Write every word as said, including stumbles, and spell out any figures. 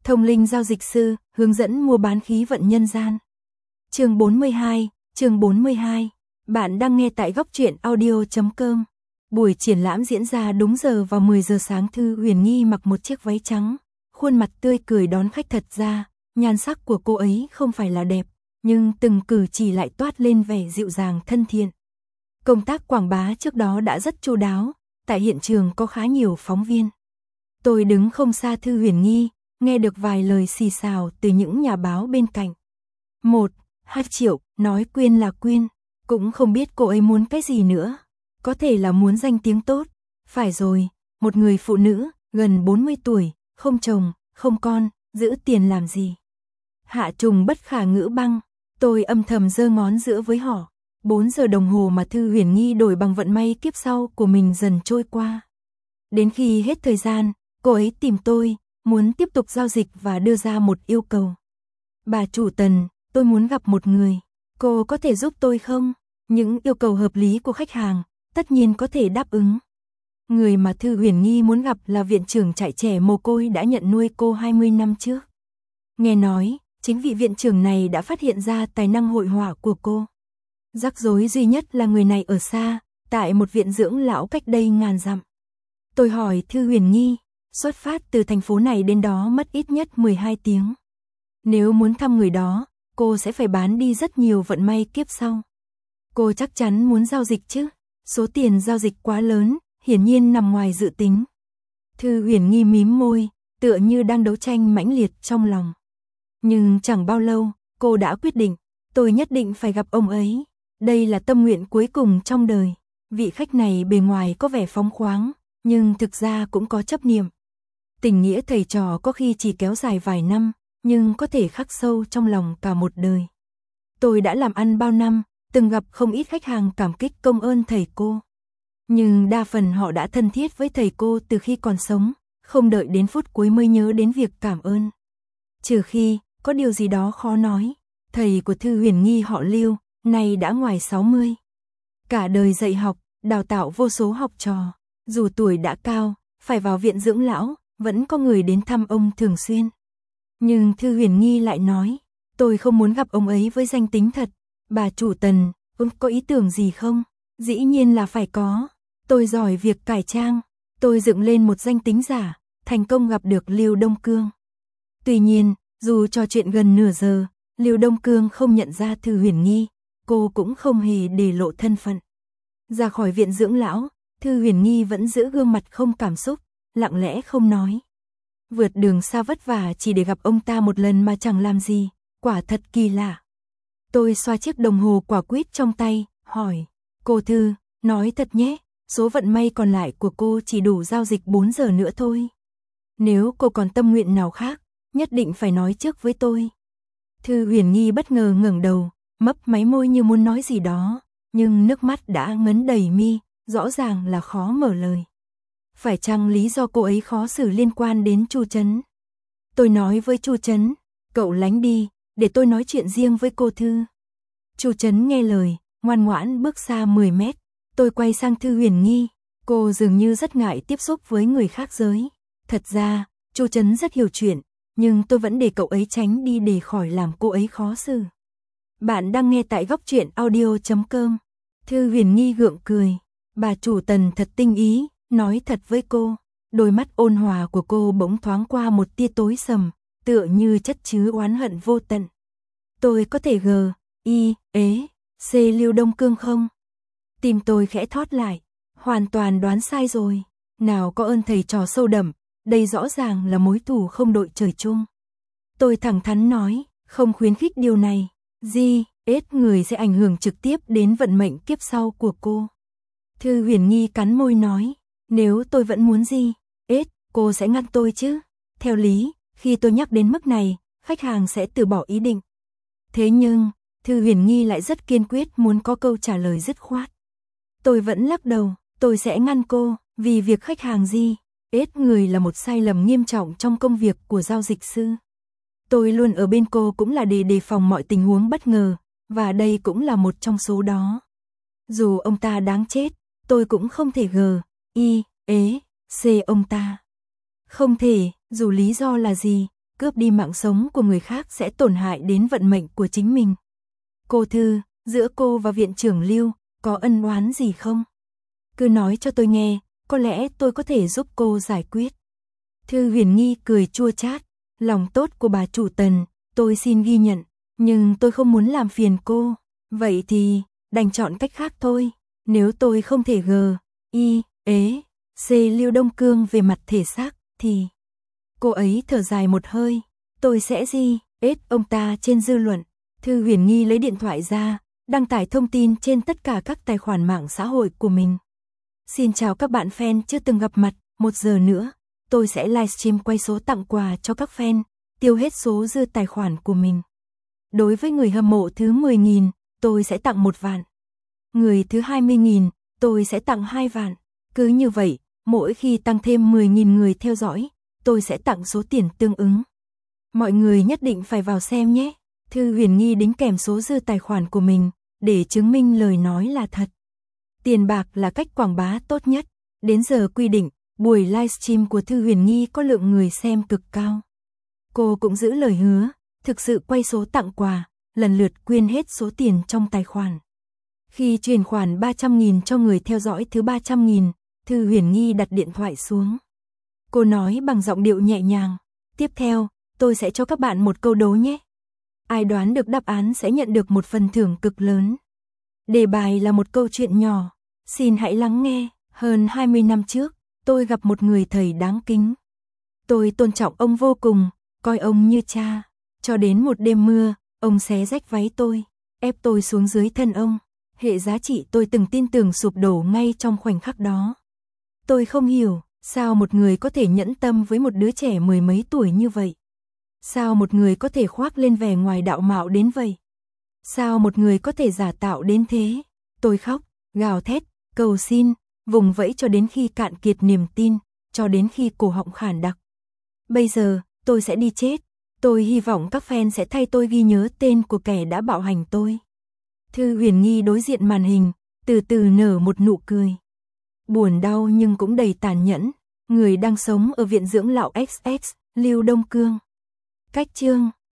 Thông linh giao dịch sư, hướng dẫn mua bán khí vận nhân gian. Chương bốn mươi hai, chương bốn mươi hai. Bạn đang nghe tại góc truyện audio chấm com. Buổi triển lãm diễn ra đúng giờ vào mười giờ sáng. Thư Huyền Nghi mặc một chiếc váy trắng, khuôn mặt tươi cười đón khách. Thật ra, nhan sắc của cô ấy không phải là đẹp, nhưng từng cử chỉ lại toát lên vẻ dịu dàng thân thiện. Công tác quảng bá trước đó đã rất chu đáo, tại hiện trường có khá nhiều phóng viên. Tôi đứng không xa Thư Huyền Nghi, nghe được vài lời xì xào từ những nhà báo bên cạnh. Một, hai triệu, nói quyên là quyên, cũng không biết cô ấy muốn cái gì nữa. Có thể là muốn danh tiếng tốt. Phải rồi, một người phụ nữ, gần bốn mươi tuổi, không chồng, không con, giữ tiền làm gì. Hạ trùng bất khả ngữ băng, tôi âm thầm giơ ngón giữa với họ. Bốn giờ đồng hồ mà Thư Huyền Nghi đổi bằng vận may kiếp sau của mình dần trôi qua. Đến khi hết thời gian, cô ấy tìm tôi, muốn tiếp tục giao dịch và đưa ra một yêu cầu. Bà chủ Tần, tôi muốn gặp một người, cô có thể giúp tôi không? Những yêu cầu hợp lý của khách hàng, tất nhiên có thể đáp ứng. Người mà Thư Huyền Nghi muốn gặp là viện trưởng trại trẻ mồ côi đã nhận nuôi cô hai mươi năm trước. Nghe nói, chính vị viện trưởng này đã phát hiện ra tài năng hội họa của cô. Rắc rối duy nhất là người này ở xa, tại một viện dưỡng lão cách đây ngàn dặm. Tôi hỏi Thư Huyền Nghi, xuất phát từ thành phố này đến đó mất ít nhất mười hai tiếng. Nếu muốn thăm người đó, cô sẽ phải bán đi rất nhiều vận may kiếp sau. Cô chắc chắn muốn giao dịch chứ? Số tiền giao dịch quá lớn, hiển nhiên nằm ngoài dự tính. Thư Huyền Nghi mím môi, tựa như đang đấu tranh mãnh liệt trong lòng. Nhưng chẳng bao lâu, cô đã quyết định, tôi nhất định phải gặp ông ấy. Đây là tâm nguyện cuối cùng trong đời. Vị khách này bề ngoài có vẻ phóng khoáng, nhưng thực ra cũng có chấp niệm. Tình nghĩa thầy trò có khi chỉ kéo dài vài năm, nhưng có thể khắc sâu trong lòng cả một đời. Tôi đã làm ăn bao năm, từng gặp không ít khách hàng cảm kích công ơn thầy cô. Nhưng đa phần họ đã thân thiết với thầy cô từ khi còn sống, không đợi đến phút cuối mới nhớ đến việc cảm ơn. Trừ khi, có điều gì đó khó nói. Thầy của Thư Huyền Nghi họ Lưu, nay đã ngoài sáu mươi. Cả đời dạy học, đào tạo vô số học trò. Dù tuổi đã cao, phải vào viện dưỡng lão, vẫn có người đến thăm ông thường xuyên. Nhưng Thư Huyền Nghi lại nói, tôi không muốn gặp ông ấy với danh tính thật. Bà chủ Tần, ông có ý tưởng gì không? Dĩ nhiên là phải có. Tôi giỏi việc cải trang. Tôi dựng lên một danh tính giả, thành công gặp được Lưu Đông Cương. Tuy nhiên, dù trò chuyện gần nửa giờ, Lưu Đông Cương không nhận ra Thư Huyền Nghi, cô cũng không hề để lộ thân phận. Ra khỏi viện dưỡng lão, Thư Huyền Nghi vẫn giữ gương mặt không cảm xúc, lặng lẽ không nói. Vượt đường xa vất vả chỉ để gặp ông ta một lần mà chẳng làm gì, quả thật kỳ lạ. Tôi xoa chiếc đồng hồ quả quýt trong tay, hỏi, cô Thư, nói thật nhé, số vận may còn lại của cô chỉ đủ giao dịch bốn giờ nữa thôi. Nếu cô còn tâm nguyện nào khác, nhất định phải nói trước với tôi. Thư Huyền Nghi bất ngờ ngẩng đầu, mấp máy môi như muốn nói gì đó, nhưng nước mắt đã ngấn đầy mi, rõ ràng là khó mở lời. Phải chăng lý do cô ấy khó xử liên quan đến Chu Trấn? Tôi nói với Chu Trấn, cậu lánh đi, để tôi nói chuyện riêng với cô Thư. Chu Trấn nghe lời, ngoan ngoãn bước xa mười mét. Tôi quay sang Thư Huyền Nghi, cô dường như rất ngại tiếp xúc với người khác giới. Thật ra, Chu Trấn rất hiểu chuyện, nhưng tôi vẫn để cậu ấy tránh đi để khỏi làm cô ấy khó xử. Bạn đang nghe tại góc truyện audio chấm com. Thư Huyền Nghi gượng cười, bà chủ Tần thật tinh ý, nói thật với cô. Đôi mắt ôn hòa của cô bỗng thoáng qua một tia tối sầm, tựa như chất chứa oán hận vô tận. Tôi có thể gờ, y, ế, c Lưu Đông Cương không? Tim tôi khẽ thót lại, hoàn toàn đoán sai rồi. Nào có ơn thầy trò sâu đậm, đây rõ ràng là mối thù không đội trời chung. Tôi thẳng thắn nói, không khuyến khích điều này. Di, ết người sẽ ảnh hưởng trực tiếp đến vận mệnh kiếp sau của cô. Thư Huyền Nghi cắn môi nói, nếu tôi vẫn muốn Di, ết, cô sẽ ngăn tôi chứ. Theo lý, khi tôi nhắc đến mức này, khách hàng sẽ từ bỏ ý định. Thế nhưng, Thư Huyền Nghi lại rất kiên quyết muốn có câu trả lời dứt khoát. Tôi vẫn lắc đầu, tôi sẽ ngăn cô, vì việc khách hàng Di, ết người là một sai lầm nghiêm trọng trong công việc của giao dịch sư. Tôi luôn ở bên cô cũng là để đề phòng mọi tình huống bất ngờ, và đây cũng là một trong số đó. Dù ông ta đáng chết, tôi cũng không thể gờ, y, ế, c ông ta. Không thể, dù lý do là gì, cướp đi mạng sống của người khác sẽ tổn hại đến vận mệnh của chính mình. Cô Thư, giữa cô và viện trưởng Lưu, có ân oán gì không? Cứ nói cho tôi nghe, có lẽ tôi có thể giúp cô giải quyết. Thư Huyền Nghi cười chua chát, lòng tốt của bà chủ Tần, tôi xin ghi nhận, nhưng tôi không muốn làm phiền cô. Vậy thì, đành chọn cách khác thôi. Nếu tôi không thể G, I, ế, C Lưu Đông Cương về mặt thể xác, thì... Cô ấy thở dài một hơi, tôi sẽ gì, ết ông ta trên dư luận. Thư Huyền Nghi lấy điện thoại ra, đăng tải thông tin trên tất cả các tài khoản mạng xã hội của mình. Xin chào các bạn fan chưa từng gặp mặt, một giờ nữa, tôi sẽ livestream quay số tặng quà cho các fan, tiêu hết số dư tài khoản của mình. Đối với người hâm mộ thứ mười nghìn, tôi sẽ tặng một vạn. Người thứ hai mươi nghìn, tôi sẽ tặng hai vạn. Cứ như vậy, mỗi khi tăng thêm mười nghìn người theo dõi, tôi sẽ tặng số tiền tương ứng. Mọi người nhất định phải vào xem nhé. Thư Huyền Nghi đính kèm số dư tài khoản của mình, để chứng minh lời nói là thật. Tiền bạc là cách quảng bá tốt nhất. Đến giờ quy định, buổi livestream của Thư Huyền Nghi có lượng người xem cực cao. Cô cũng giữ lời hứa, thực sự quay số tặng quà, lần lượt quyên hết số tiền trong tài khoản. Khi chuyển khoản ba trăm nghìn cho người theo dõi thứ ba trăm nghìn, Thư Huyền Nghi đặt điện thoại xuống. Cô nói bằng giọng điệu nhẹ nhàng, tiếp theo, tôi sẽ cho các bạn một câu đố nhé. Ai đoán được đáp án sẽ nhận được một phần thưởng cực lớn. Đề bài là một câu chuyện nhỏ, xin hãy lắng nghe. Hơn hai mươi năm trước, tôi gặp một người thầy đáng kính. Tôi tôn trọng ông vô cùng, coi ông như cha. Cho đến một đêm mưa, ông xé rách váy tôi, ép tôi xuống dưới thân ông. Hệ giá trị tôi từng tin tưởng sụp đổ ngay trong khoảnh khắc đó. Tôi không hiểu, sao một người có thể nhẫn tâm với một đứa trẻ mười mấy tuổi như vậy? Sao một người có thể khoác lên vẻ ngoài đạo mạo đến vậy? Sao một người có thể giả tạo đến thế? Tôi khóc, gào thét, cầu xin, vùng vẫy cho đến khi cạn kiệt niềm tin, cho đến khi cổ họng khản đặc. Bây giờ, tôi sẽ đi chết. Tôi hy vọng các fan sẽ thay tôi ghi nhớ tên của kẻ đã bạo hành tôi. Thư Huyền Nghi đối diện màn hình, từ từ nở một nụ cười. Buồn đau nhưng cũng đầy tàn nhẫn. Người đang sống ở viện dưỡng lão ích ích, Lưu Đông Cương. Cách chương